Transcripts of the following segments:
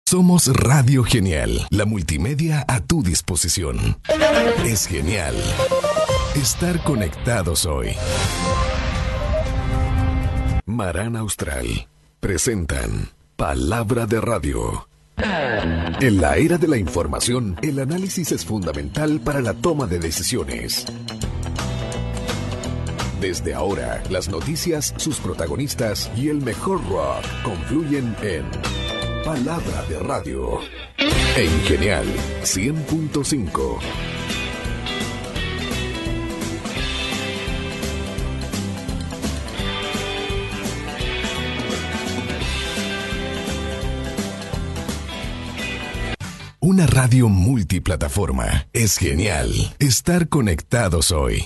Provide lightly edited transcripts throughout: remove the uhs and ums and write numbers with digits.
Somos Radio Genial, la multimedia a tu disposición. Es genial estar conectados hoy. Marán Austral presentan Palabra de Radio. En la era de la información, el análisis es fundamental para la toma de decisiones. Desde ahora, las noticias, sus protagonistas y el mejor rock confluyen en Palabra de Radio. En Genial 100.5. Una radio multiplataforma. Es genial estar conectados hoy.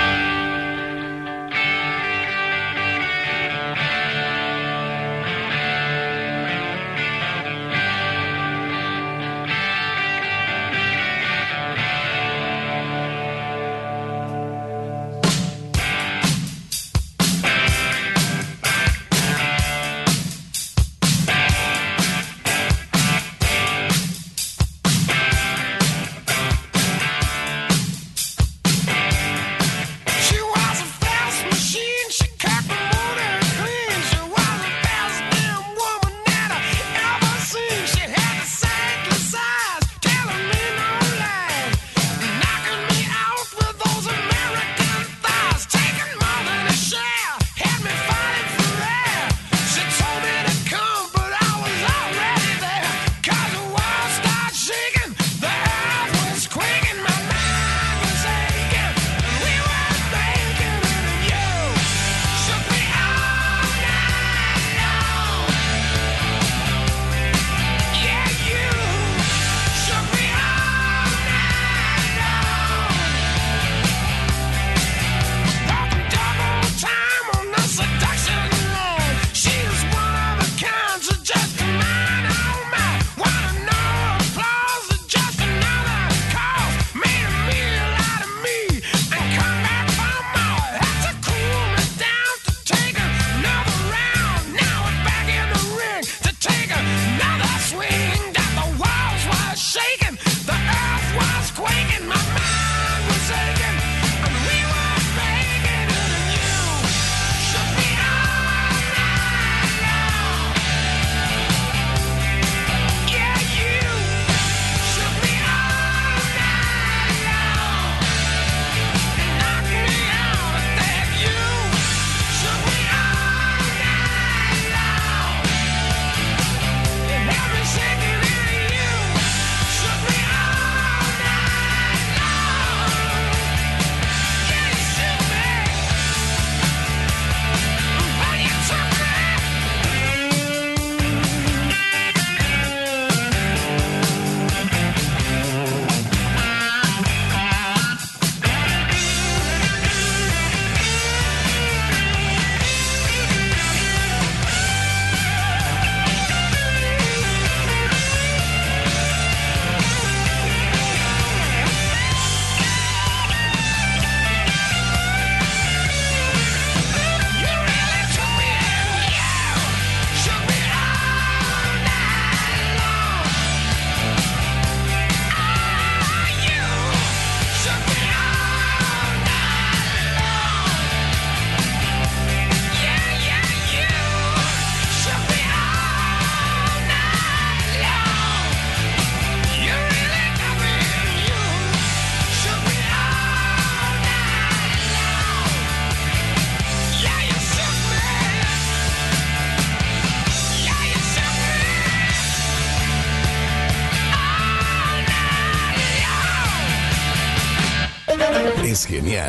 Es genial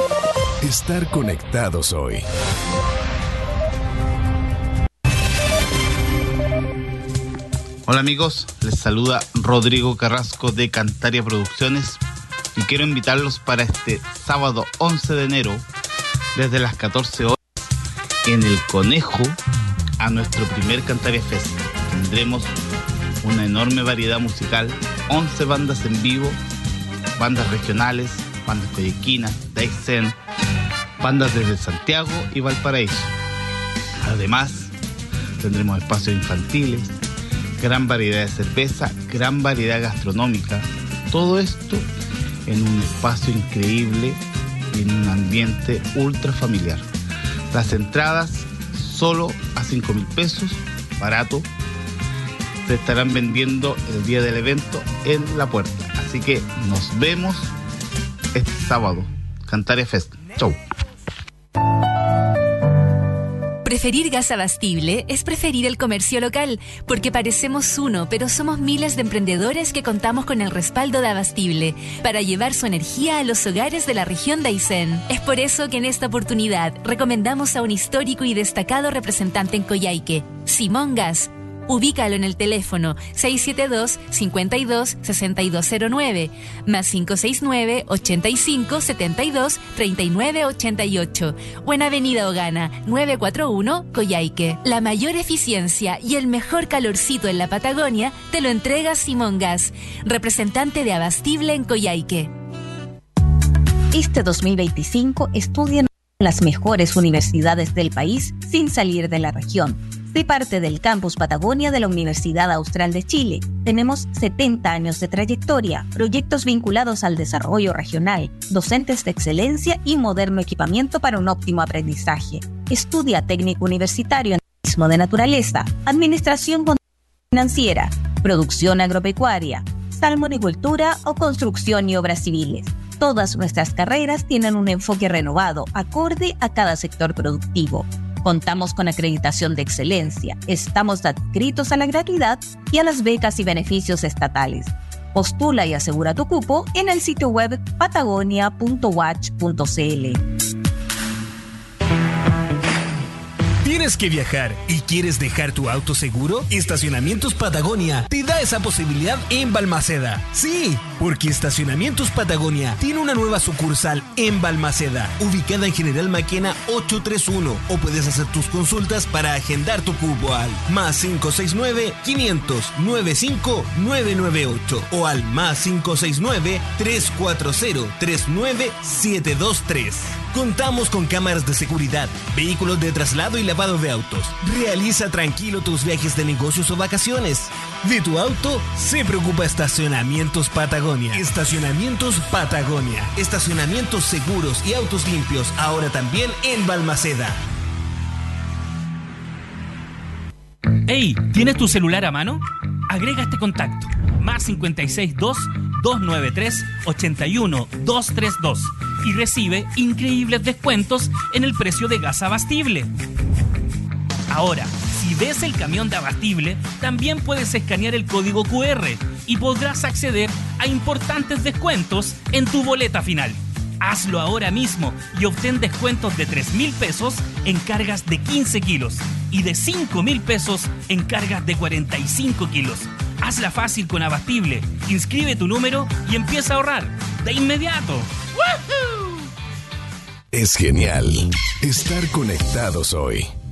estar conectados hoy. Hola amigos, les saluda Rodrigo Carrasco de Cantaria Producciones y quiero invitarlos para este sábado 11 de enero desde las 14 horas en El Conejo a nuestro primer Cantaria Fest. Tendremos una enorme variedad musical, 11 bandas en vivo, bandas regionales, bandas coyequinas, Daisen, bandas desde Santiago y Valparaíso. Además, tendremos espacios infantiles, gran variedad de cerveza, gran variedad gastronómica. Todo esto en un espacio increíble y en un ambiente ultra familiar. Las entradas solo a 5.000 pesos, barato. Se estarán vendiendo el día del evento en la puerta. Así que nos vemos este sábado. Cantaria Fest. Chau. Preferir gas abastible es preferir el comercio local, porque parecemos uno, pero somos miles de emprendedores que contamos con el respaldo de Abastible para llevar su energía a los hogares de la región de Aysén. Es por eso que en esta oportunidad recomendamos a un histórico y destacado representante en Coyhaique, Simón Gas. Ubícalo en el teléfono 672-52-6209, más 569-85-72-3988, o en Avenida Ogana, 941, Coyhaique. La mayor eficiencia y el mejor calorcito en la Patagonia te lo entrega Simón Gas, representante de Abastible en Coyhaique. Este 2025 estudia en las mejores universidades del país sin salir de la región. Soy parte del Campus Patagonia de la Universidad Austral de Chile. Tenemos 70 años de trayectoria, proyectos vinculados al desarrollo regional, docentes de excelencia y moderno equipamiento para un óptimo aprendizaje. Estudia técnico universitario en turismo de naturaleza, administración financiera, producción agropecuaria, salmonicultura o construcción y obras civiles. Todas nuestras carreras tienen un enfoque renovado, acorde a cada sector productivo. Contamos con acreditación de excelencia, estamos adscritos a la gratuidad y a las becas y beneficios estatales. Postula y asegura tu cupo en el sitio web patagonia.watch.cl. ¿Tienes que viajar y quieres dejar tu auto seguro? Estacionamientos Patagonia te da esa posibilidad en Balmaceda. Sí, porque Estacionamientos Patagonia tiene una nueva sucursal en Balmaceda, ubicada en General Maquena 831, o puedes hacer tus consultas para agendar tu cupo al más 569-500-95998 o al más 569-340-39723. Contamos con cámaras de seguridad, vehículos de traslado y lavado de autos. Realiza tranquilo tus viajes de negocios o vacaciones. De tu auto se preocupa Estacionamientos Patagonia. Estacionamientos Patagonia. Estacionamientos seguros y autos limpios, ahora también en Balmaceda. Hey, ¿tienes tu celular a mano? Agrega este contacto, más 562-293-81232, y recibe increíbles descuentos en el precio de gas abastible. Ahora, si ves el camión de Abastible, también puedes escanear el código QR y podrás acceder a importantes descuentos en tu boleta final. Hazlo ahora mismo y obtén descuentos de 3.000 pesos en cargas de 15 kilos y de 5.000 pesos en cargas de 45 kilos. Hazla fácil con Abastible, inscribe tu número y empieza a ahorrar de inmediato. ¡Woohoo! Es genial estar conectados hoy.